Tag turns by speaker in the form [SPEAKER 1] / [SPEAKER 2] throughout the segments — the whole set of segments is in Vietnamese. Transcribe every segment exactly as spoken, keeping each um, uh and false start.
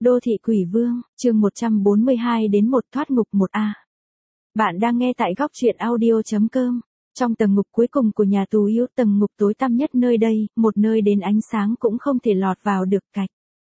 [SPEAKER 1] Đô thị quỷ vương, chương một trăm bốn mươi hai đến một thoát ngục một A. Bạn đang nghe tại góc truyện audio chấm com. Trong tầng ngục cuối cùng của nhà tù yếu, tầng ngục tối tăm nhất nơi đây, một nơi đến ánh sáng cũng không thể lọt vào được. Cạch.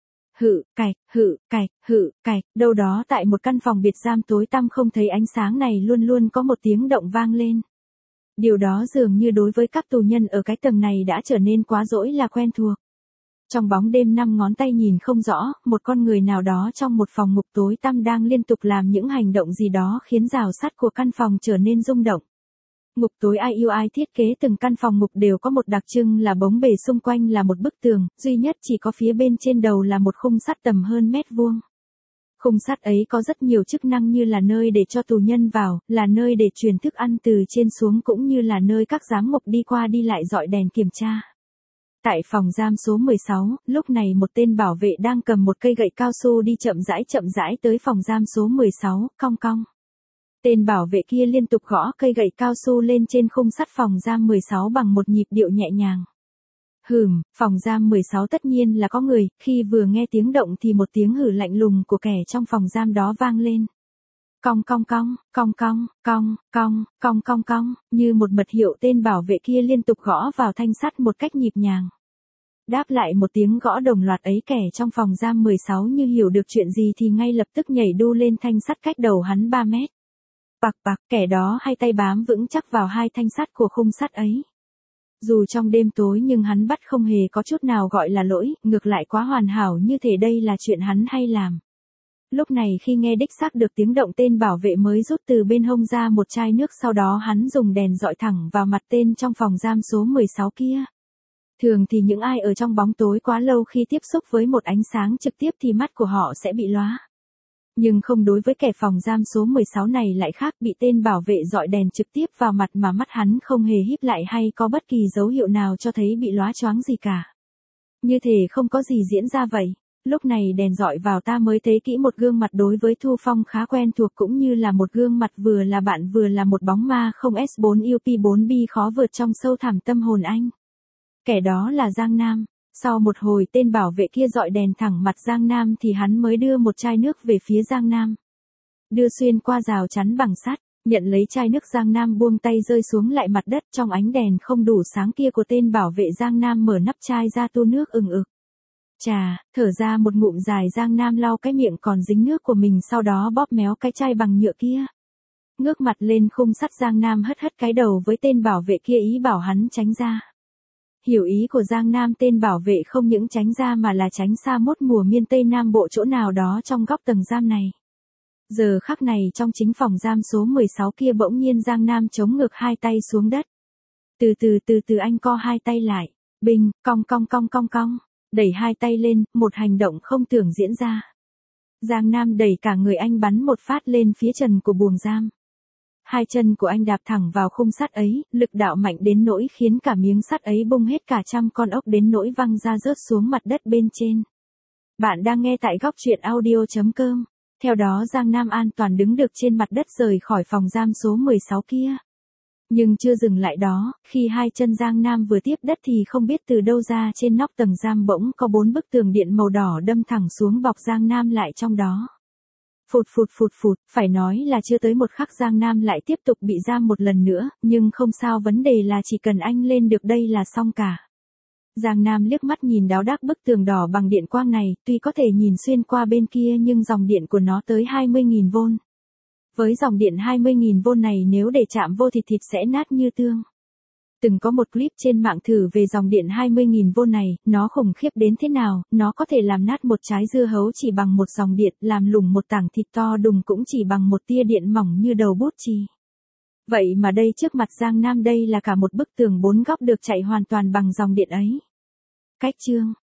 [SPEAKER 1] Hự, cạch, hự, cạch, hự, cạch, đâu đó tại một căn phòng biệt giam tối tăm không thấy ánh sáng này luôn luôn có một tiếng động vang lên. Điều đó dường như đối với các tù nhân ở cái tầng này đã trở nên quá dỗi là quen thuộc. Trong bóng đêm năm ngón tay nhìn không rõ, một con người nào đó trong một phòng ngục tối tăm đang liên tục làm những hành động gì đó khiến rào sắt của căn phòng trở nên rung động. Ngục tối i u i thiết kế từng căn phòng ngục đều có một đặc trưng là bóng bề xung quanh là một bức tường, duy nhất chỉ có phía bên trên đầu là một khung sắt tầm hơn mét vuông. Khung sắt ấy có rất nhiều chức năng như là nơi để cho tù nhân vào, là nơi để truyền thức ăn từ trên xuống cũng như là nơi các giám ngục đi qua đi lại dọi đèn kiểm tra. Tại phòng giam số mười sáu, lúc này một tên bảo vệ đang cầm một cây gậy cao su đi chậm rãi chậm rãi tới phòng giam số mười sáu, cong cong. Tên bảo vệ kia liên tục gõ cây gậy cao su lên trên khung sắt phòng giam mười sáu bằng một nhịp điệu nhẹ nhàng. Hừm, phòng giam mười sáu tất nhiên là có người, khi vừa nghe tiếng động thì một tiếng hử lạnh lùng của kẻ trong phòng giam đó vang lên. Cong cong cong, cong cong, cong, cong, cong cong cong, như một mật hiệu tên bảo vệ kia liên tục gõ vào thanh sắt một cách nhịp nhàng. Đáp lại một tiếng gõ đồng loạt ấy, kẻ trong phòng giam mười sáu như hiểu được chuyện gì thì ngay lập tức nhảy đu lên thanh sắt cách đầu hắn ba mét. Bạc bạc, kẻ đó hai tay bám vững chắc vào hai thanh sắt của khung sắt ấy. Dù trong đêm tối nhưng hắn bắt không hề có chút nào gọi là lỗi, ngược lại quá hoàn hảo như thể đây là chuyện hắn hay làm. Lúc này khi nghe đích xác được tiếng động, tên bảo vệ mới rút từ bên hông ra một chai nước, sau đó hắn dùng đèn dọi thẳng vào mặt tên trong phòng giam số mười sáu kia. Thường thì những ai ở trong bóng tối quá lâu khi tiếp xúc với một ánh sáng trực tiếp thì mắt của họ sẽ bị lóa. Nhưng không, đối với kẻ phòng giam số mười sáu này lại khác, bị tên bảo vệ dọi đèn trực tiếp vào mặt mà mắt hắn không hề híp lại hay có bất kỳ dấu hiệu nào cho thấy bị lóa choáng gì cả. Như thể không có gì diễn ra vậy. Lúc này đèn dọi vào ta mới thấy kỹ một gương mặt đối với Thu Phong khá quen thuộc, cũng như là một gương mặt vừa là bạn vừa là một bóng ma không S bốn U P bốn B khó vượt trong sâu thẳm tâm hồn anh. Kẻ đó là Giang Nam. Sau một hồi tên bảo vệ kia dọi đèn thẳng mặt Giang Nam thì hắn mới đưa một chai nước về phía Giang Nam. Đưa xuyên qua rào chắn bằng sắt, nhận lấy chai nước, Giang Nam buông tay rơi xuống lại mặt đất. Trong ánh đèn không đủ sáng kia của tên bảo vệ, Giang Nam mở nắp chai ra tu nước ừng ực. Chà, thở ra một ngụm dài, Giang Nam lau cái miệng còn dính nước của mình, sau đó bóp méo cái chai bằng nhựa kia. Ngước mặt lên khung sắt, Giang Nam hất hất cái đầu với tên bảo vệ kia, ý bảo hắn tránh ra. Hiểu ý của Giang Nam, tên bảo vệ không những tránh ra mà là tránh xa mốt mùa miên Tây Nam Bộ chỗ nào đó trong góc tầng giam này. Giờ khắc này trong chính phòng giam số mười sáu kia, bỗng nhiên Giang Nam chống ngược hai tay xuống đất. Từ từ từ từ anh co hai tay lại, bình, cong cong cong cong cong, đẩy hai tay lên, một hành động không tưởng diễn ra. Giang Nam đẩy cả người anh bắn một phát lên phía trần của buồng giam. Hai chân của anh đạp thẳng vào khung sắt ấy, lực đạo mạnh đến nỗi khiến cả miếng sắt ấy bung hết cả trăm con ốc đến nỗi văng ra rớt xuống mặt đất bên trên. Bạn đang nghe tại góc truyện audio chấm com. Theo đó Giang Nam an toàn đứng được trên mặt đất rời khỏi phòng giam số mười sáu kia. Nhưng chưa dừng lại đó, khi hai chân Giang Nam vừa tiếp đất thì không biết từ đâu ra trên nóc tầng giam bỗng có bốn bức tường điện màu đỏ đâm thẳng xuống bọc Giang Nam lại trong đó. Phụt phụt phụt phụt, phải nói là chưa tới một khắc Giang Nam lại tiếp tục bị giam một lần nữa, nhưng không sao, vấn đề là chỉ cần anh lên được đây là xong cả. Giang Nam liếc mắt nhìn đáo đác bức tường đỏ bằng điện quang này, tuy có thể nhìn xuyên qua bên kia nhưng dòng điện của nó tới hai mươi nghìn vôn. Với dòng điện hai mươi nghìn vôn này, nếu để chạm vô thì thịt sẽ nát như tương. Từng có một clip trên mạng thử về dòng điện hai mươi nghìn vôn này, nó khủng khiếp đến thế nào, nó có thể làm nát một trái dưa hấu chỉ bằng một dòng điện, làm lủng một tảng thịt to đùng cũng chỉ bằng một tia điện mỏng như đầu bút chì. Vậy mà đây, trước mặt Giang Nam, đây là cả một bức tường bốn góc được chạy hoàn toàn bằng dòng điện ấy. Cách chương,